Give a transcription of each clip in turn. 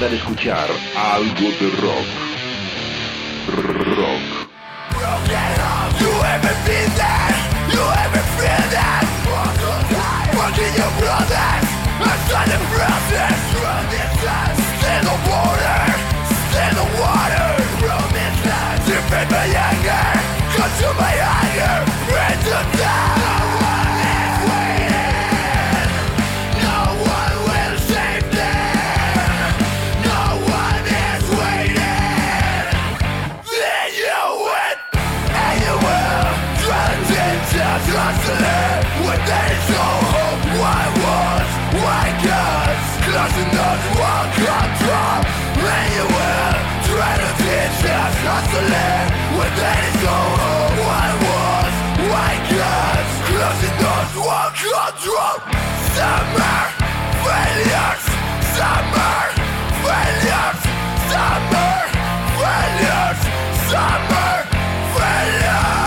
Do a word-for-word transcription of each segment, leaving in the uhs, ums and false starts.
invitan a escuchar algo de rock. Rock. You ever been there? You ever feel that? Watching your brothers outside the process. From this side, still the water, still the water. From this side, defend my anger, consume my anger, bring to die. No one is waiting. No one will save them. No one is waiting. Then you win, and you will. Just hustling when there is no hope. Why was, why cause closing those won't control. And you will try to teach us hustling when there is no hope. Why was, why cause closing those won't control. Summer failures, summer failures, summer failures, summer failures.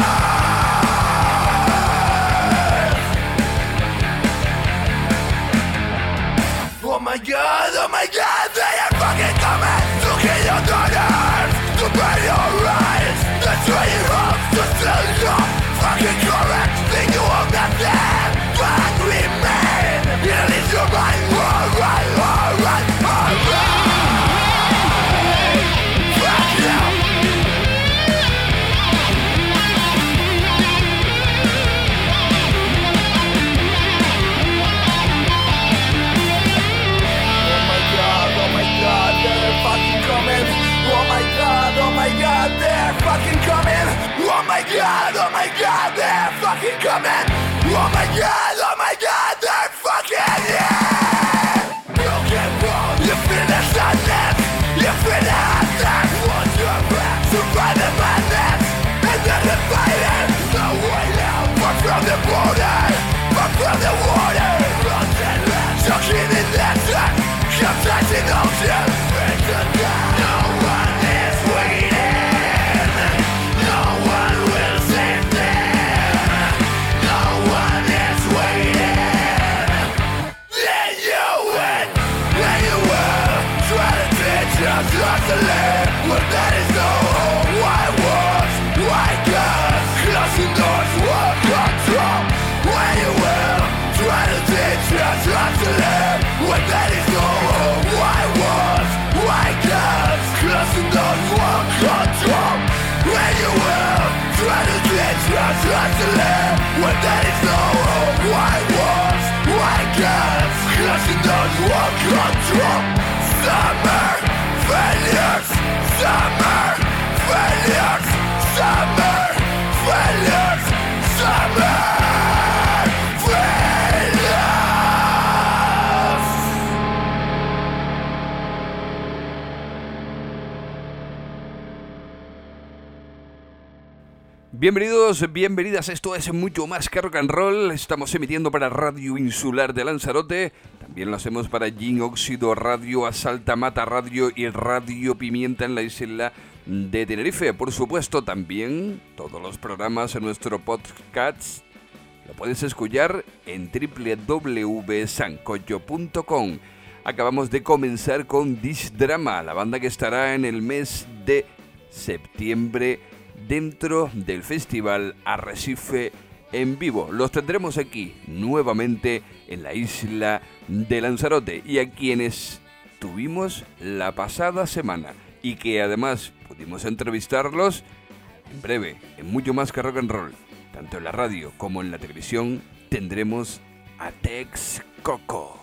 Oh my god, oh my god, they are fucking coming to kill your daughters, to burn your eyes, destroy your hopes, to steal your fucking courage. Think you own nothing, but remain. Release your mind, alright, alright, alright. Fuck you. They're fucking coming. Oh my god, oh my god, they're fucking coming. Oh my god, oh my god, they're fucking yeah. Broken road, you feel the sadness, you feel the sadness. Want your breath, survive the madness, and then the fighting. No way out, far from the border, far from the water. Lost and lost, shocking in the sun, capsizing ocean. It's a die. No one is waiting. Just hustling when there is no hope. Why was, why cause closing doors won't control. When you will try to teach us hustling when there is no hope. Why was, why cause closing doors won't control. When you will try to teach us hustling when there is no hope. Why was, why cause closing doors won't control. Summer failures, summer failures, summer failures, summer failures. Bienvenidos, bienvenidas, esto es mucho más que rock and roll. Estamos emitiendo para Radio Insular de Lanzarote. También lo hacemos para Gin Óxido Radio, Asalta Mata Radio y Radio Pimienta en la isla de Tenerife. Por supuesto, también todos los programas en nuestro podcast lo puedes escuchar en doble u doble u doble u punto sancocho punto com. Acabamos de comenzar con This Drama, la banda que estará en el mes de septiembre dentro del festival Arrecife en vivo. Los tendremos aquí nuevamente en la isla de Lanzarote, y a quienes tuvimos la pasada semana y que además pudimos entrevistarlos en breve, en mucho más que rock and roll, tanto en la radio como en la televisión, tendremos a Tex Coco.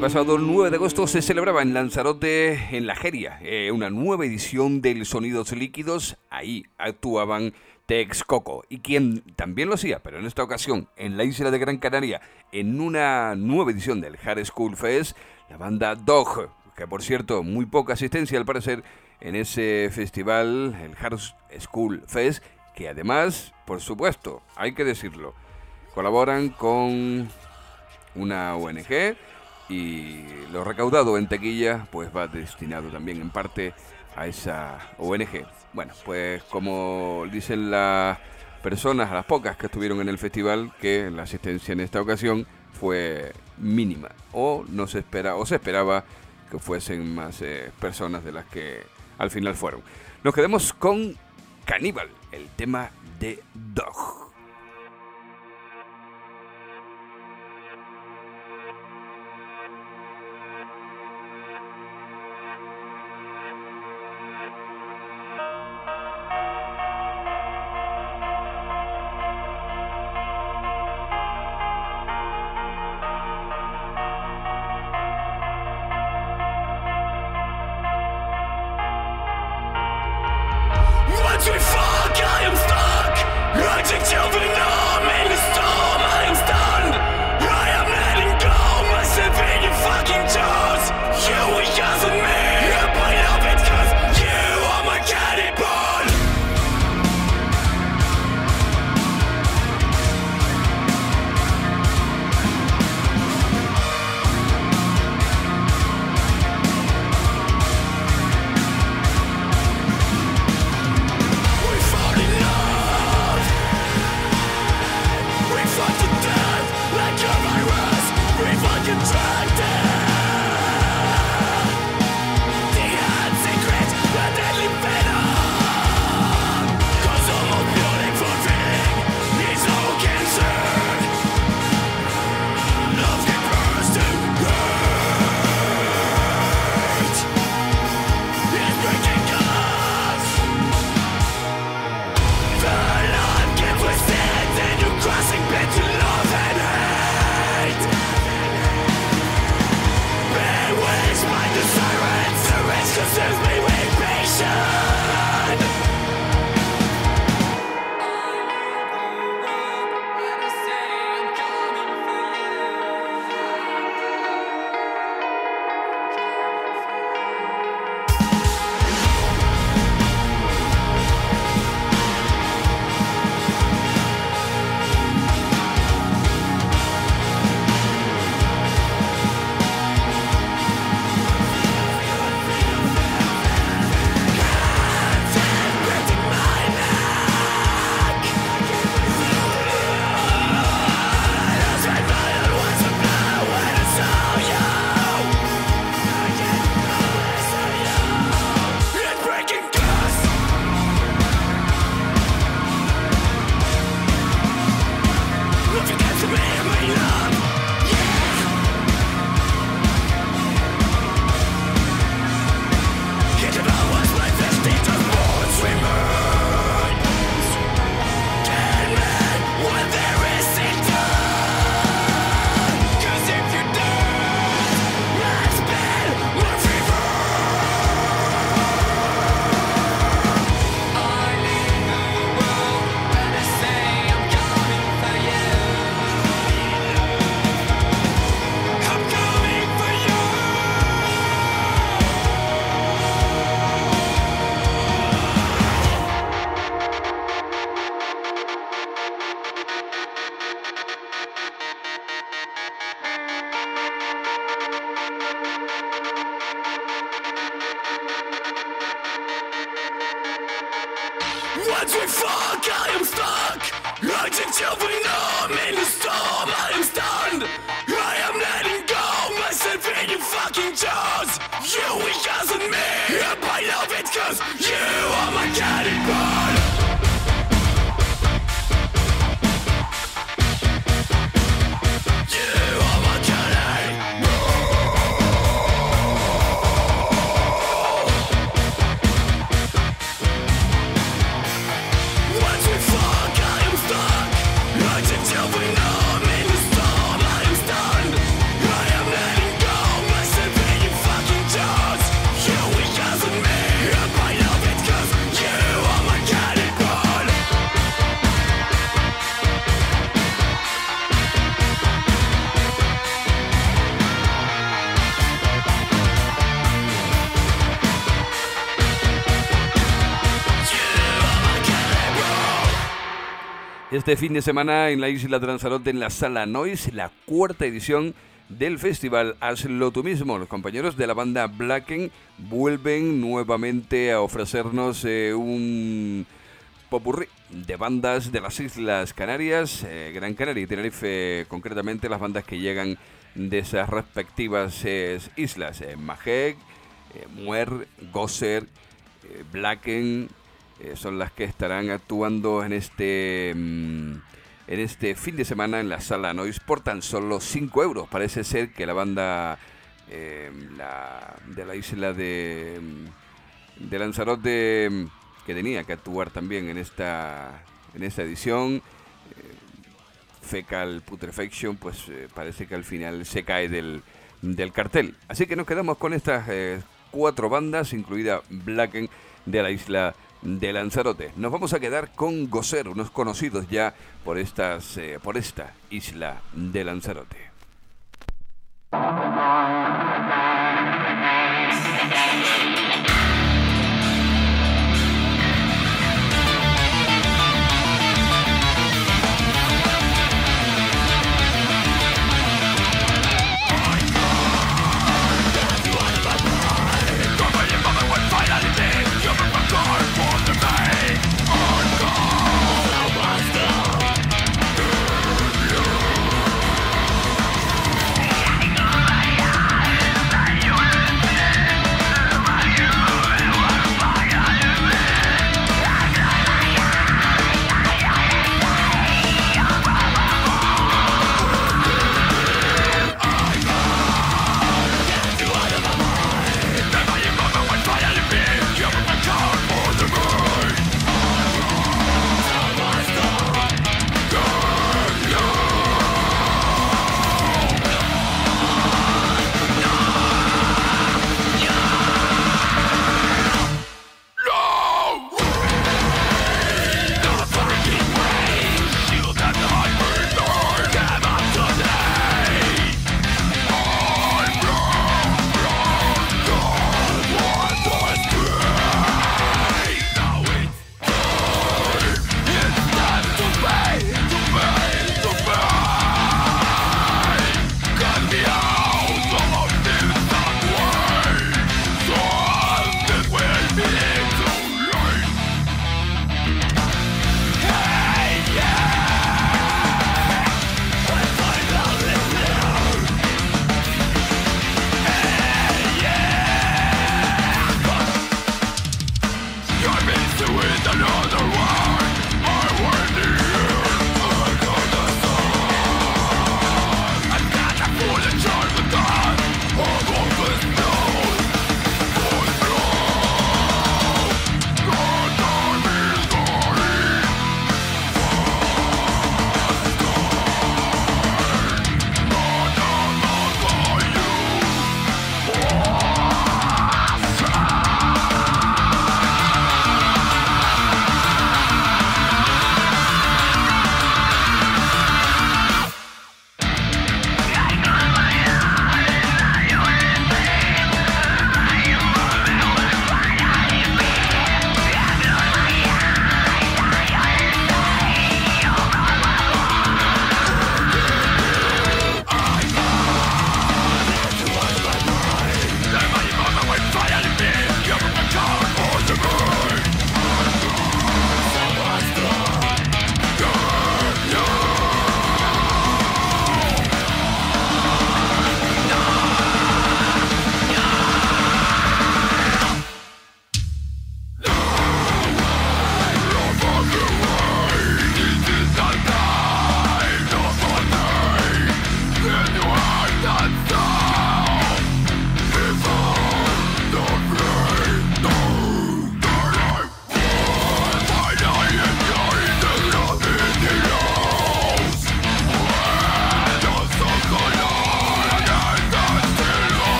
pasado nueve de agosto se celebraba en Lanzarote, en La Jeria, eh, una nueva edición del Sonidos Líquidos. Ahí actuaban Texcoco, y quien también lo hacía, pero en esta ocasión en la isla de Gran Canaria, en una nueva edición del Hard School Fest, la banda Dog, que por cierto, muy poca asistencia al parecer en ese festival, el Hard School Fest, que además, por supuesto, hay que decirlo, colaboran con una O N G y lo recaudado en taquilla pues va destinado también en parte a esa O N G. Bueno, pues como dicen las personas, a las pocas que estuvieron en el festival, que la asistencia en esta ocasión fue mínima, o no se espera, o se esperaba que fuesen más eh, personas de las que al final fueron. Nos quedamos con Cannibal, el tema de Dog. Once we fuck, I am stuck. Right until we numb in the storm, I am stunned. I am letting go myself in your fucking jaws. You weak as in me, and I love it cause you are my cannibal. Until we know I'm in the storm, I am stunned. I am letting go Este fin de semana en la isla de Lanzarote, en la Sala Noise, la cuarta edición del festival Hazlo Tú Mismo. Los compañeros de la banda Blacken vuelven nuevamente a ofrecernos eh, un popurrí de bandas de las Islas Canarias, eh, Gran Canaria y Tenerife, concretamente las bandas que llegan de esas respectivas eh, islas, eh, Majek, eh, Muer, Gozer, eh, Blacken, eh, son las que estarán actuando en este mmm, en este fin de semana en la Sala Noise por tan solo cinco euros. Parece ser que la banda eh, la, de la isla de, de Lanzarote, que tenía que actuar también en esta en esta edición, eh, Fecal Putrefaction, pues eh, parece que al final se cae del, del cartel. Así que nos quedamos con estas eh, cuatro bandas, incluida Blacken de la isla de Lanzarote. Nos vamos a quedar con Gozer, unos conocidos ya por estas eh, por esta isla de Lanzarote. Bye.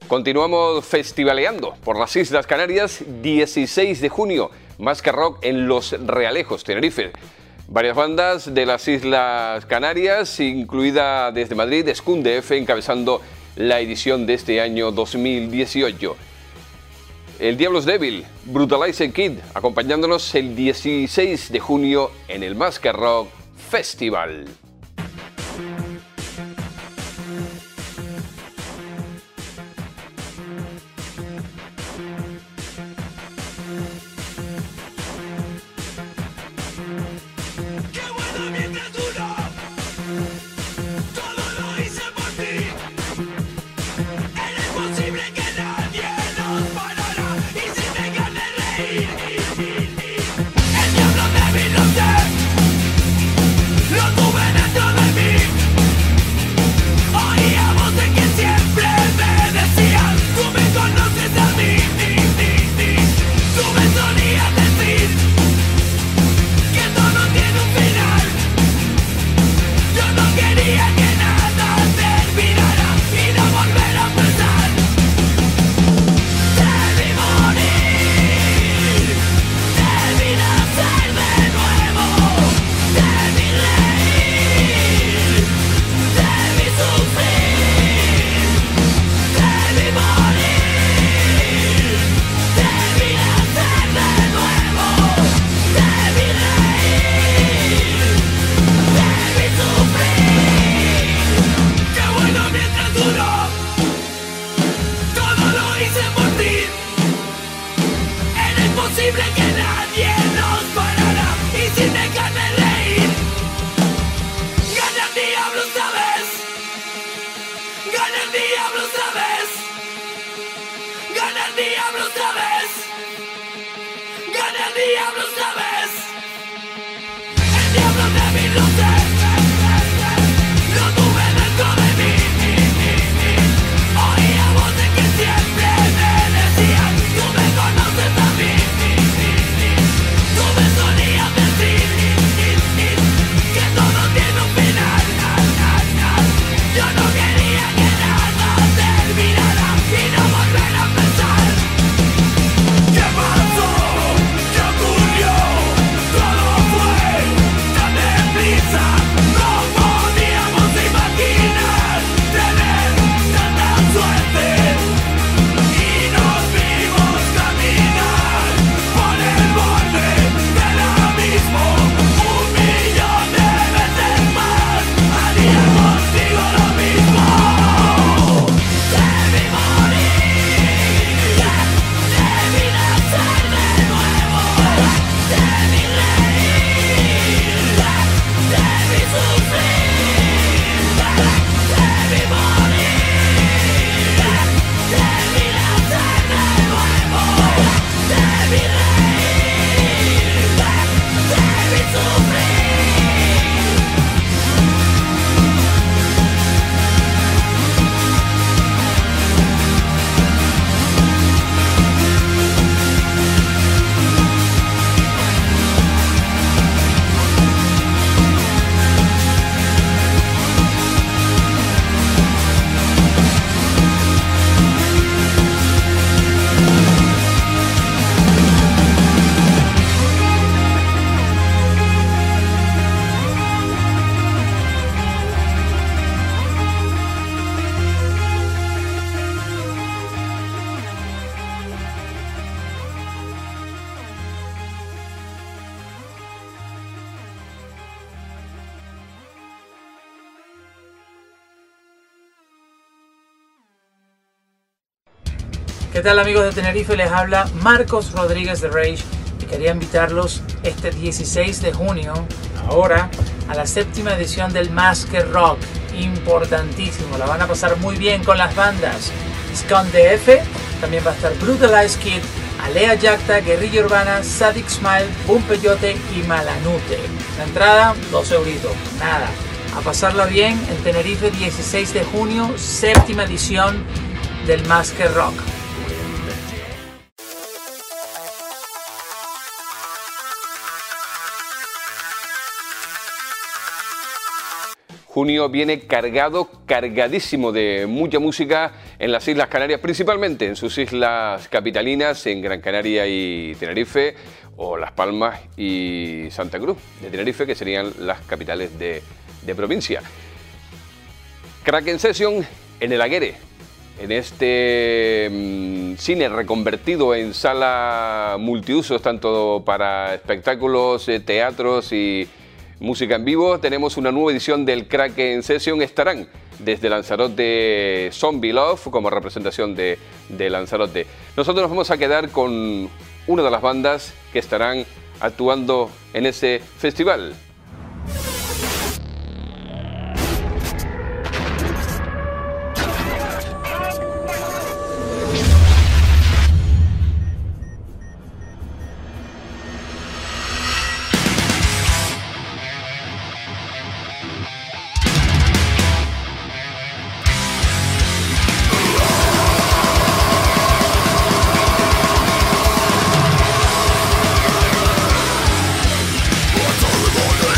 Continuamos festivaleando por las Islas Canarias, dieciséis de junio, Masker Rock en Los Realejos, Tenerife. Varias bandas de las Islas Canarias, incluida desde Madrid, Skun D F, encabezando la edición de este año dos mil dieciocho. El Diablos Devil, Brutalized Kid, acompañándonos el dieciséis de junio en el Masker Rock Festival. ¿Qué tal, amigos de Tenerife? Les habla Marcos Rodríguez de Rage y quería invitarlos este dieciséis de junio, ahora, a la séptima edición del Masker Rock. Importantísimo, la van a pasar muy bien con las bandas Skun D F, también va a estar Brutalized Kid, Alea Yacta, Guerrilla Urbana, Sadik Smile, Boom Peyote y Malanute. La entrada, dos euritos, nada. A pasarla bien en Tenerife, dieciséis de junio, séptima edición del Masker Rock. Junio viene cargado, cargadísimo de mucha música en las Islas Canarias, principalmente en sus islas capitalinas, en Gran Canaria y Tenerife, o Las Palmas y Santa Cruz de Tenerife, que serían las capitales de, de provincia. Kraken Session en el Aguere, en este mmm, cine reconvertido en sala multiusos, tanto para espectáculos, eh, teatros y música en vivo. Tenemos una nueva edición del Kraken Session. Estarán desde Lanzarote Zombie Love como representación de, de Lanzarote. Nosotros nos vamos a quedar con una de las bandas que estarán actuando en ese festival. What's all the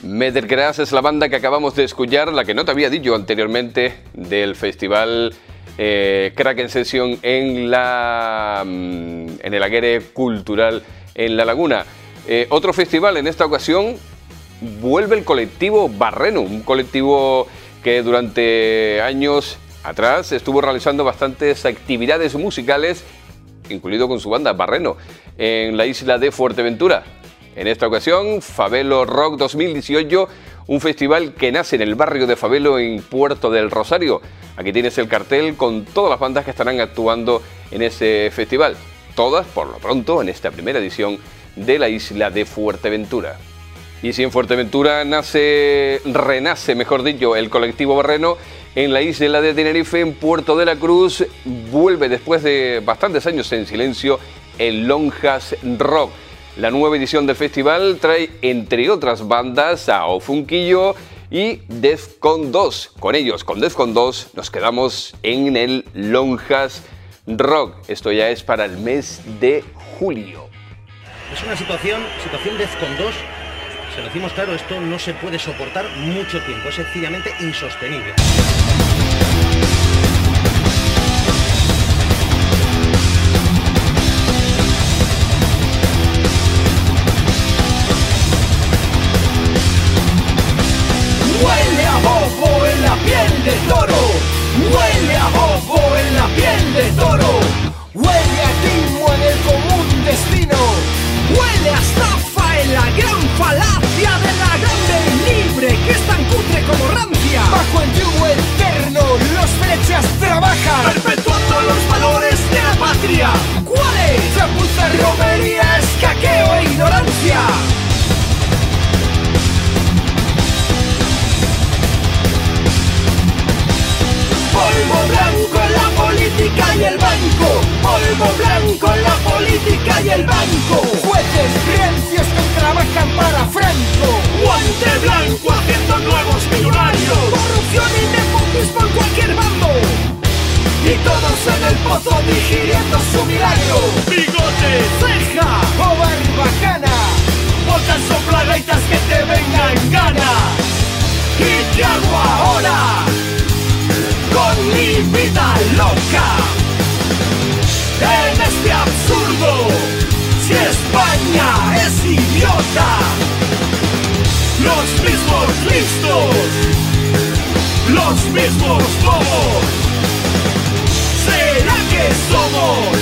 Medergras es la banda que acabamos de escuchar, la que no te había dicho anteriormente, del festival eh, Kraken Session en, la, en el Aguere Cultural en La Laguna. Eh, otro festival, en esta ocasión, vuelve el colectivo Barreno, un colectivo que durante años atrás estuvo realizando bastantes actividades musicales, incluido con su banda Barreno, en la isla de Fuerteventura. En esta ocasión, Fabelo Rock dos mil dieciocho, un festival que nace en el barrio de Fabelo, en Puerto del Rosario. Aquí tienes el cartel con todas las bandas que estarán actuando en ese festival. Todas, por lo pronto, en esta primera edición de la isla de Fuerteventura. Y si en Fuerteventura nace, renace, mejor dicho, el colectivo Barreno, en la isla de Tenerife, en Puerto de la Cruz, vuelve después de bastantes años en silencio el Lonjas Rock. La nueva edición del festival trae, entre otras bandas, a Ofunquillo y Defcon dos. Con ellos, con Defcon dos, nos quedamos en el Lonjas Rock. Esto ya es para el mes de julio. Es una situación, situación Defcon dos. Se lo decimos claro, esto no se puede soportar mucho tiempo, es sencillamente insostenible. Huele a bobo en la piel de toro, huele a bobo en la piel de toro, huele a timo en el común destino, huele a estafa en la gran falacia de la grande y libre que es tan cutre como rancia. Bajo el yugo eterno los flechas trabajan, perpetuando los valores de la patria. ¿Cuáles? Chapuza, romería, escaqueo e ignorancia. Polvo blanco en la política y el banco, polvo blanco en la política y el banco. Jueces rencios que trabajan para Franco, guante blanco haciendo nuevos millonarios. Corrupción y nepotismo en cualquier bando, y todos en el pozo digiriendo su milagro. Bigote, ceja o barbacana, botas sopladeitas que te vengan gana. ¿Y qué hago ahora con mi vida loca? En este absurdo, si España es idiota, los mismos listos, los mismos bobos, ¿será que somos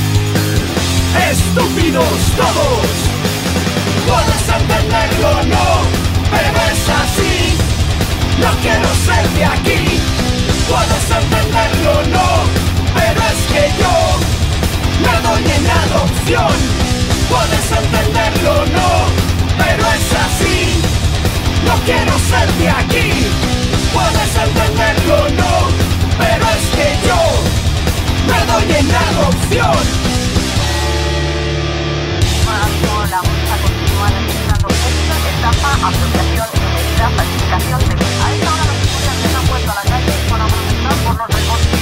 estúpidos todos? Puedes entenderlo o no, pero es así. No quiero ser de aquí. Puedes entenderlo o no, pero es que yo me doy en adopción. Puedes entenderlo o no, pero es así. No quiero ser de aquí. Puedes entenderlo o no, pero es que yo me doy en adopción. La música continúa registrando éxito, estafa, apropiación indebida, falsificación de... A esta hora los estudiantes han vuelto a la calle para protestar por los recortes.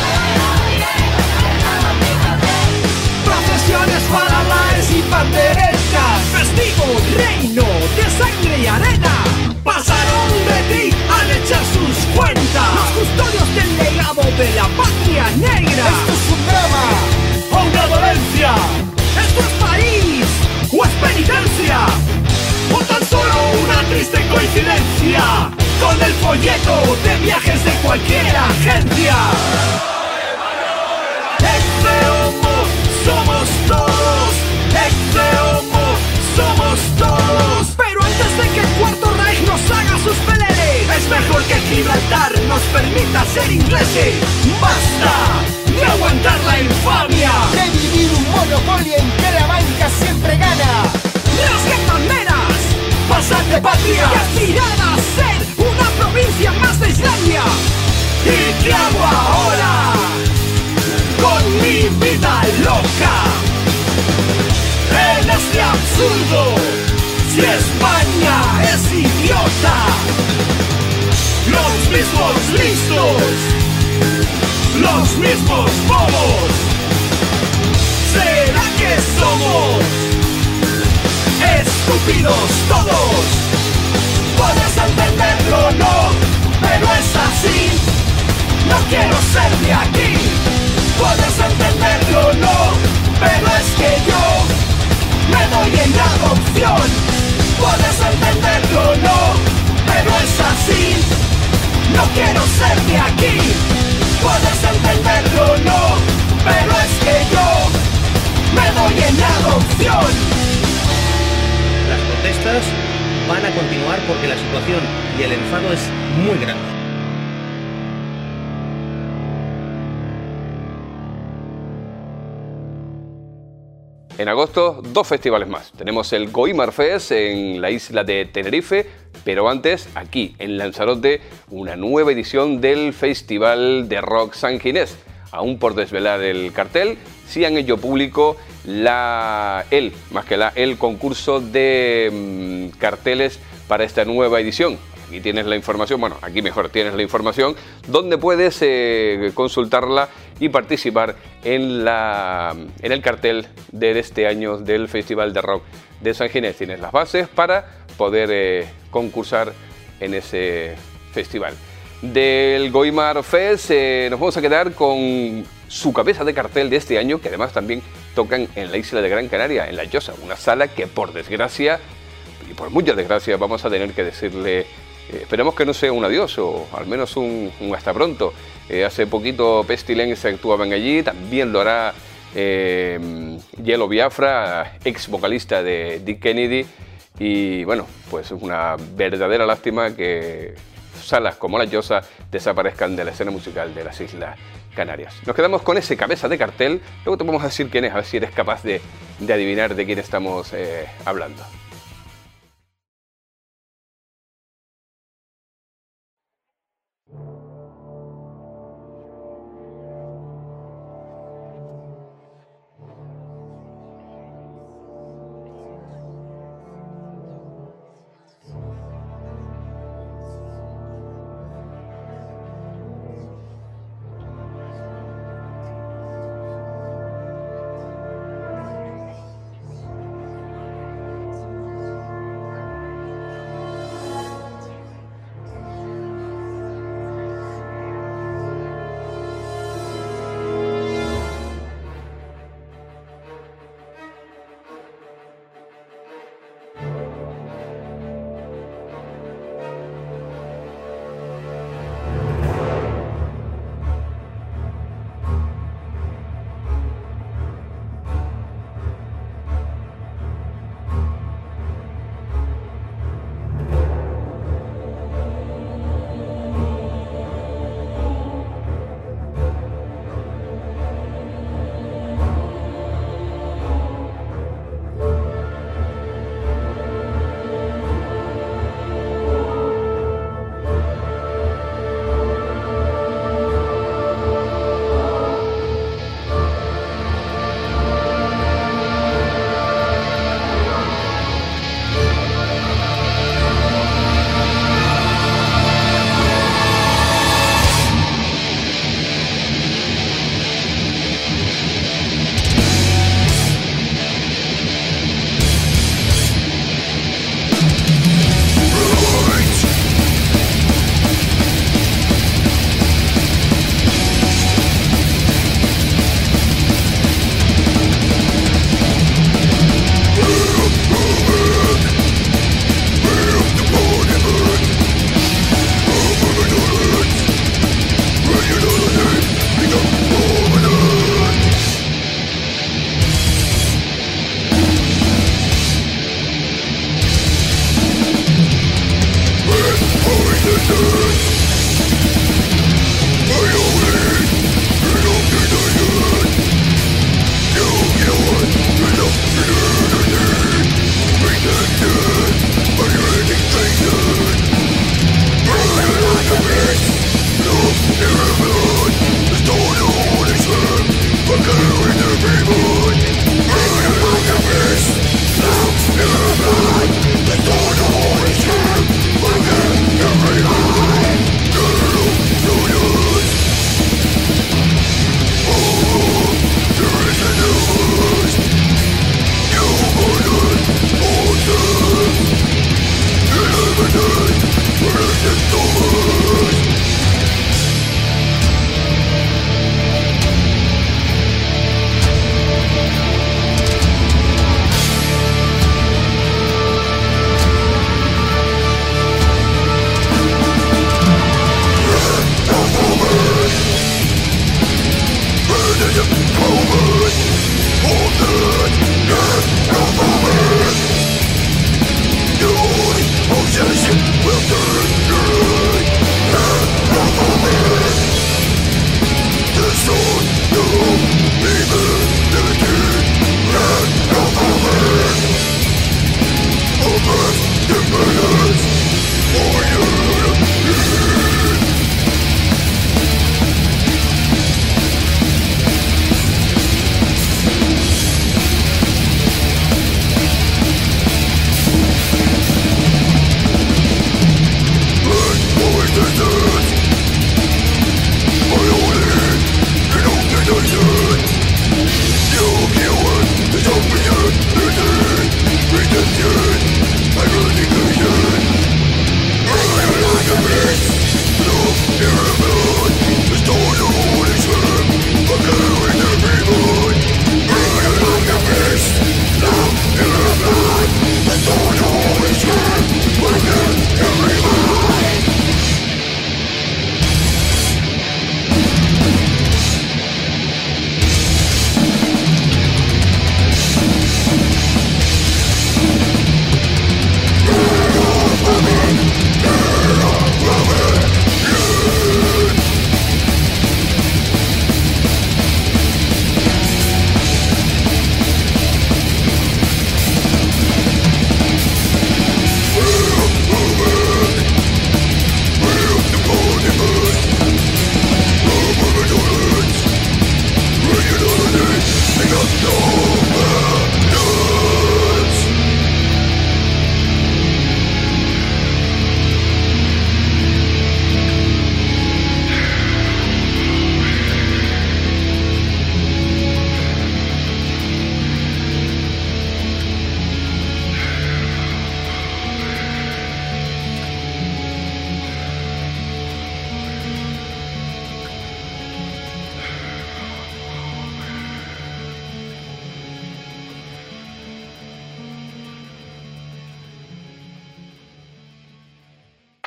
Procesiones para lares y panderetas, festivo reino de sangre y arena. Pasaron de ti al echar sus cuentas, los custodios del legado de la patria negra. Esto es un drama o una dolencia. Esto es país o es penitencia, o tan solo una triste coincidencia con el folleto de viajes de cualquier agencia. Ex homo somos todos, ex homo somos todos. Pero antes de que el Cuarto Reich nos haga sus peleles, es mejor que Gibraltar nos permita ser ingleses. Basta de aguantar la infamia de vivir un monopolio en que la banca siempre gana. Las maneras, pasar de patria y aspirar a ser una provincia más de Islandia. ¿Y qué hago ahora con mi vida loca? En este absurdo, si España es idiota, los mismos listos, los mismos bobos, ¿será que somos estúpidos todos? Puedes entenderlo o no, pero es así. No quiero ser de aquí. Puedes entenderlo o no, pero es que yo me doy en adopción. Puedes entenderlo o no, pero es así. No quiero ser de aquí. Puedes entenderlo o no, pero es que yo me doy en adopción. Las protestas van a continuar porque la situación y el enfado es muy grande. En agosto, dos festivales más. Tenemos el Goimar Fest en la isla de Tenerife, pero antes, aquí en Lanzarote, una nueva edición del Festival de Rock San Ginés. Aún por desvelar el cartel, sí han hecho público la, el, más que la, el concurso de mmm, carteles para esta nueva edición. Aquí tienes la información, bueno, aquí mejor tienes la información, donde puedes eh, consultarla y participar en, la, en el cartel de este año del Festival de Rock de San Ginés. Tienes las bases para poder eh, concursar en ese festival. Del Goimar Fest eh, nos vamos a quedar con su cabeza de cartel de este año, que además también tocan en la isla de Gran Canaria, en La Llosa, una sala que por desgracia, y por mucha desgracia, vamos a tener que decirle... Eh, esperemos que no sea un adiós o al menos un, un hasta pronto. Eh, hace poquito Pestilence actuaban allí, también lo hará eh, Yellow Biafra, ex vocalista de Dead Kennedy, y bueno, pues es una verdadera lástima que salas como La Llosa desaparezcan de la escena musical de las Islas Canarias. Nos quedamos con ese cabeza de cartel, luego te vamos a decir quién es, a ver si eres capaz de, de adivinar de quién estamos eh, hablando.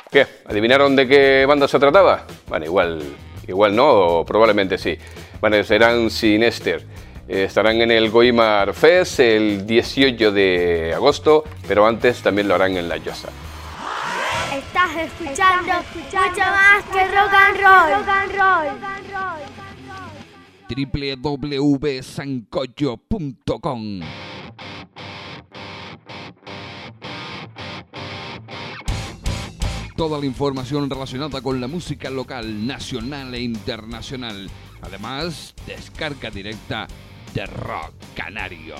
¿Qué? ¿Adivinaron de qué banda se trataba? Bueno, igual, igual no, o probablemente sí. Bueno, serán Sinester. Eh, estarán en el Goimar Fest el dieciocho de agosto, pero antes también lo harán en La Llosa. Estás escuchando, Estás escuchando mucho más que rock and roll. Rock and roll. doble u doble u doble u punto sancocho punto com. Toda la información relacionada con la música local, nacional e internacional. Además, descarga directa de Rock Canario.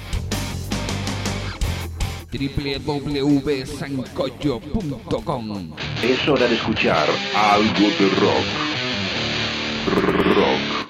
doble u doble u doble u punto sancocho punto com. Es hora de escuchar algo de rock. Rock.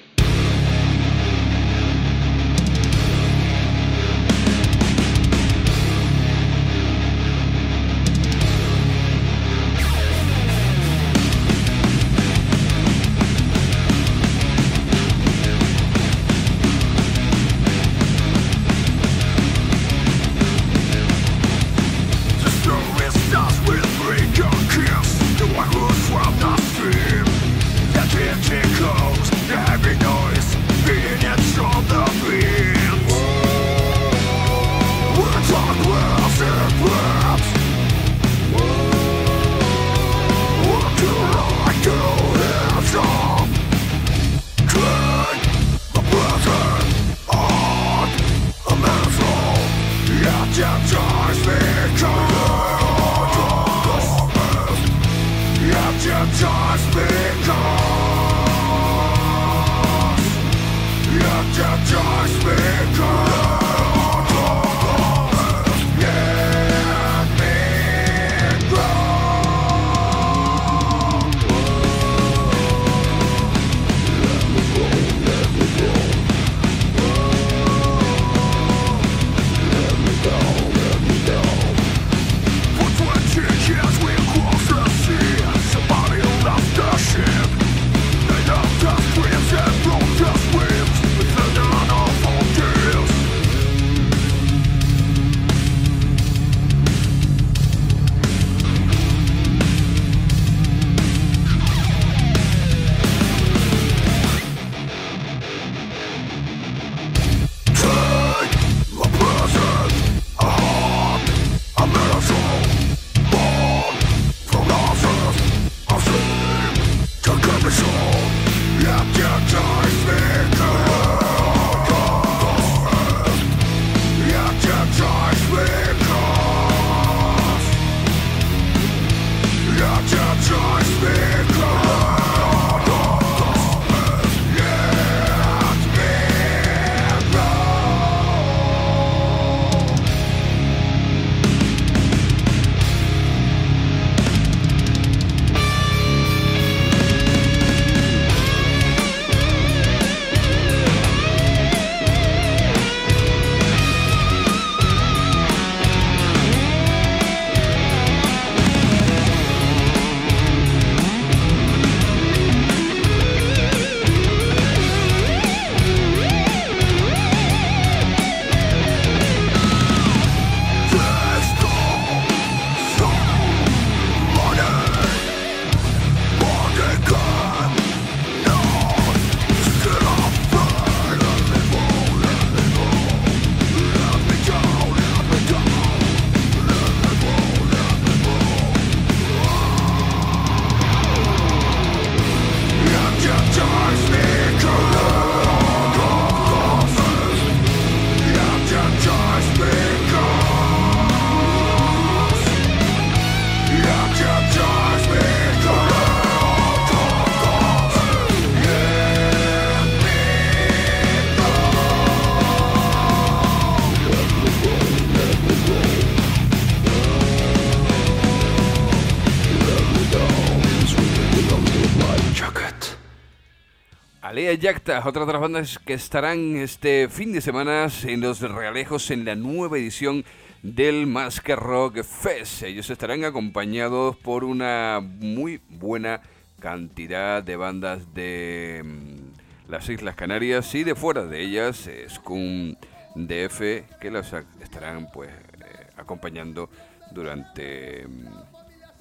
Alea Yacta, otra de las bandas que estarán este fin de semana en Los Realejos en la nueva edición del Masker Rock Fest. Ellos estarán acompañados por una muy buena cantidad de bandas de mm, las Islas Canarias y de fuera de ellas, Scum D F, que las estarán pues eh, acompañando durante mm,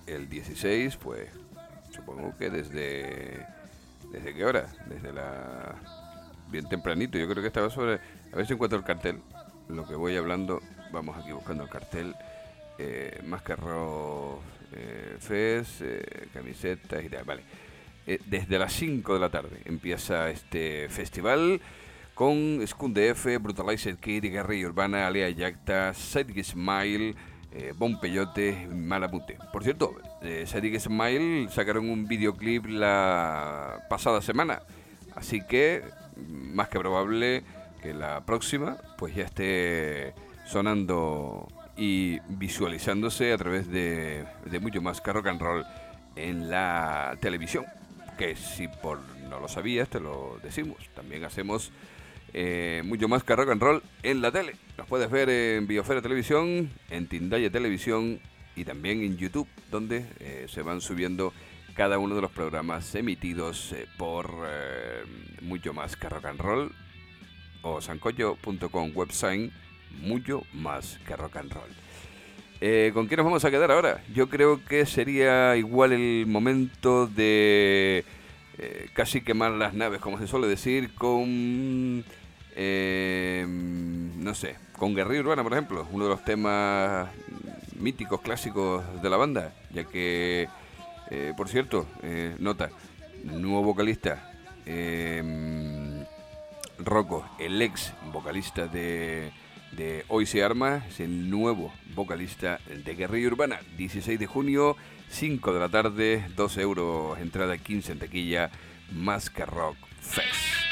el dieciséis, pues supongo que desde... ¿Desde qué hora? Desde la... bien tempranito, yo creo que estaba sobre... A ver si encuentro el cartel, lo que voy hablando, vamos aquí buscando el cartel. Eh, Masker Rock eh, Fest, eh, camisetas y tal, vale. Eh, desde las cinco de la tarde empieza este festival con Skunk F, Brutalized Kid, Guerrilla Urbana, Alea Yacta, Sadik Smile, eh, Bon Peyote, Malamute. Por cierto, eh, Sadik Smile sacaron un videoclip la pasada semana, así que más que probable que la próxima pues ya esté sonando y visualizándose a través de, de mucho más que rock and roll en la televisión, que si por no lo sabías te lo decimos, también hacemos eh, mucho más que rock and roll en la tele. Nos puedes ver en Biosfera Televisión, en Tindaya Televisión y también en YouTube, donde eh, se van subiendo cada uno de los programas emitidos eh, por eh, mucho más que rock and roll o sancocho punto com website, mucho más que rock and roll. Eh, ¿Con qué nos vamos a quedar ahora? Yo creo que sería igual el momento de eh, casi quemar las naves, como se suele decir, con eh, no sé, con Guerrilla Urbana, por ejemplo, uno de los temas míticos, clásicos de la banda, ya que eh, por cierto, eh, nota, nuevo vocalista, eh, Rocco, el ex vocalista de de Hoy se arma, es el nuevo vocalista de Guerrilla Urbana. Dieciséis de junio, cinco de la tarde, doce euros entrada, quince en taquilla, Masker Rock Fest.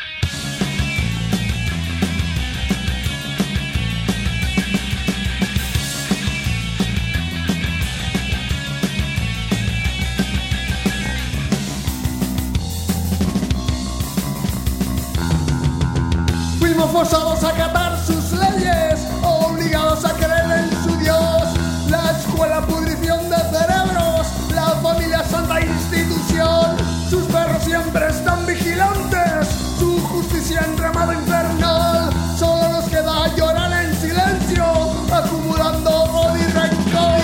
Fuimos forzados a acatar sus leyes, obligados a creer en su Dios. La escuela, pudrición de cerebros, la familia, santa institución. Sus perros siempre están vigilantes, su justicia enramada infernal. Solo nos queda llorar en silencio, acumulando odio y rencor.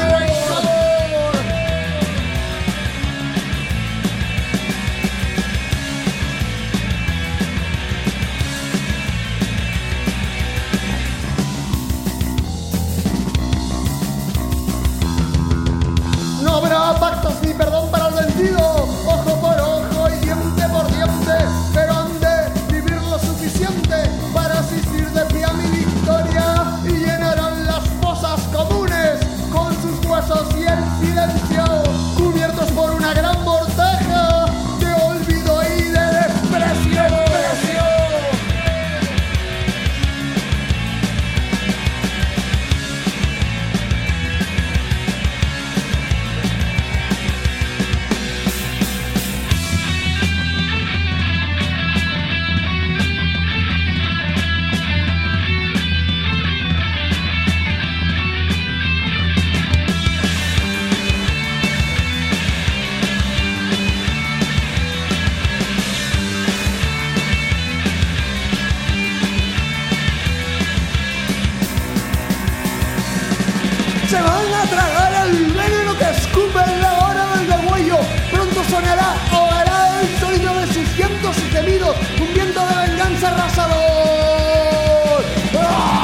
No habrá pactos ni perdón para el vencido, ojo por ojo y diente por diente, pero han de vivir lo suficiente para asistir de pie a mi victoria y llenarán las fosas comunes con sus huesos y el silencio, cubiertos por una gran mortaja de olvido y de desprecio. Se van a tragar el veneno que escupe en la hora del degüello. Pronto sonará, ahogará el sonido de sus llantos y gemidos, un viento de venganza arrasador. ¡Ah!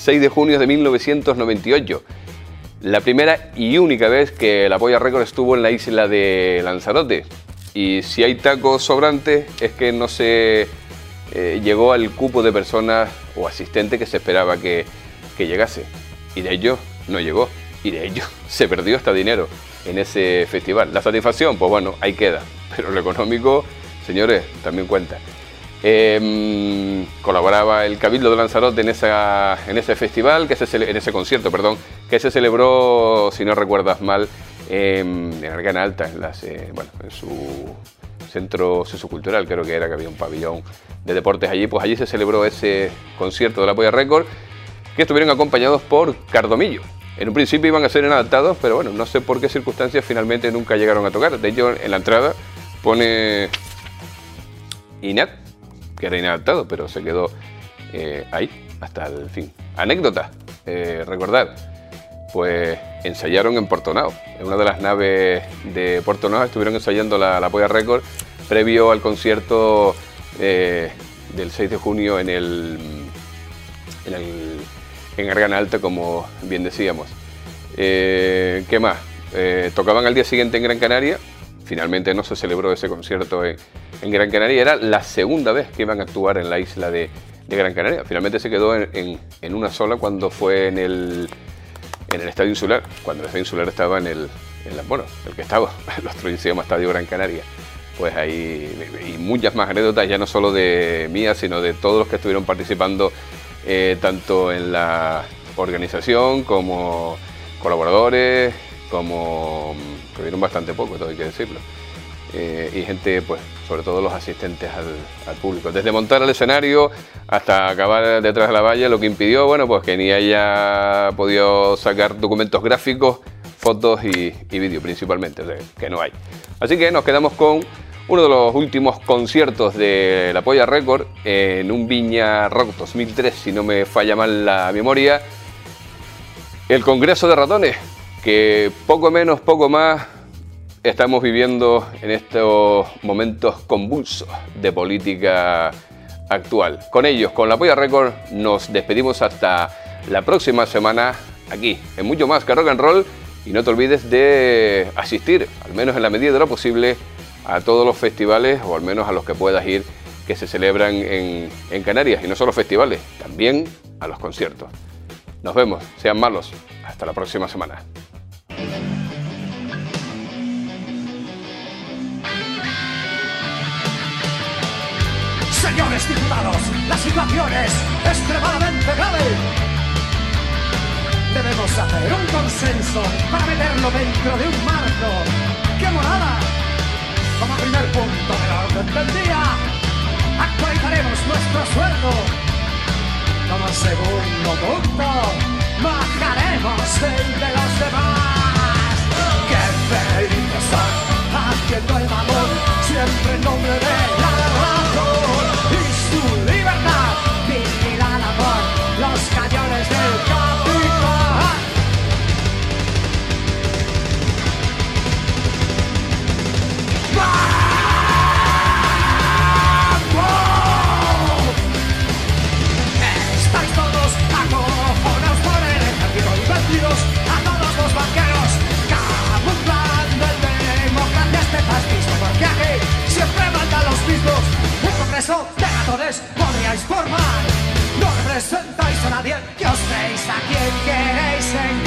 seis de junio de mil novecientos noventa y ocho. La primera y única vez que la Polla Record estuvo en la isla de Lanzarote. Y si hay tacos sobrantes es que no se eh, llegó al cupo de personas o asistentes que se esperaba que, que llegase. Y de ello no llegó. Y de ello se perdió hasta dinero en ese festival. La satisfacción, pues bueno, ahí queda. Pero lo económico, señores, también cuenta. Eh, colaboraba el Cabildo de Lanzarote en, esa, en ese festival, que se cele, en ese concierto, perdón, que se celebró, si no recuerdas mal, eh, en Argana Alta, en, las, eh, bueno, en su centro sociocultural, creo que era, que había un pabellón de deportes allí. Pues allí se celebró ese concierto de la Polla Record, que estuvieron acompañados por Cardomillo. En un principio iban a ser inadaptados, pero bueno, no sé por qué circunstancias finalmente nunca llegaron a tocar. De hecho, en la entrada pone Inat, que era inadaptado, pero se quedó eh, ahí hasta el fin. Anécdota, eh, recordar, pues ensayaron en Portonao. En una de las naves de Portonao estuvieron ensayando la, la Polla Record previo al concierto eh, del seis de junio en el... En el en Argana Alta, como bien decíamos. Eh, ¿Qué más? Eh, tocaban al día siguiente en Gran Canaria. Finalmente no se celebró ese concierto en, en Gran Canaria. Era la segunda vez que iban a actuar en la isla de, de Gran Canaria. Finalmente se quedó en, en, en una sola cuando fue en el, en el Estadio Insular. Cuando el Estadio Insular estaba en el... En la, bueno, el que estaba, el otro se llama Estadio Gran Canaria. Pues hay y muchas más anécdotas, ya no solo de mía, sino de todos los que estuvieron participando, Eh, tanto en la organización como colaboradores, como que vieron bastante poco, todo hay que decirlo, eh, y gente, pues sobre todo los asistentes al, al público, desde montar el escenario hasta acabar detrás de la valla, lo que impidió, bueno, pues que ni haya podido sacar documentos gráficos, fotos y, y vídeo principalmente, o sea, que no hay. Así que nos quedamos con uno de los últimos conciertos de la Polla Record en un Viña Rock dos mil tres, si no me falla mal la memoria, el Congreso de Ratones, que poco menos, poco más estamos viviendo en estos momentos convulsos de política actual. Con ellos, con la Polla Record, nos despedimos hasta la próxima semana aquí, en Mucho Más que Rock and Roll, y no te olvides de asistir, al menos en la medida de lo posible, a todos los festivales, o al menos a los que puedas ir, que se celebran en, en Canarias, y no solo festivales, también a los conciertos. Nos vemos, sean malos, hasta la próxima semana. Señores diputados, la situación es extremadamente grave. Debemos hacer un consenso para meterlo dentro de un marco. ¡Qué morada! Como primer punto del orden del día, actualizaremos nuestro sueldo. Como segundo punto, bajaremos el de los demás. ¡Qué felices son haciendo el amor siempre en nombre de la razón y su libertad, vigilada por los cañones del capitán! A todos los banqueros, camuflando el democracia este fascismo, porque aquí siempre mandan los mismos. Un congreso de ratones podríais formar. No representáis a nadie, que os veis a quien queréis engañar.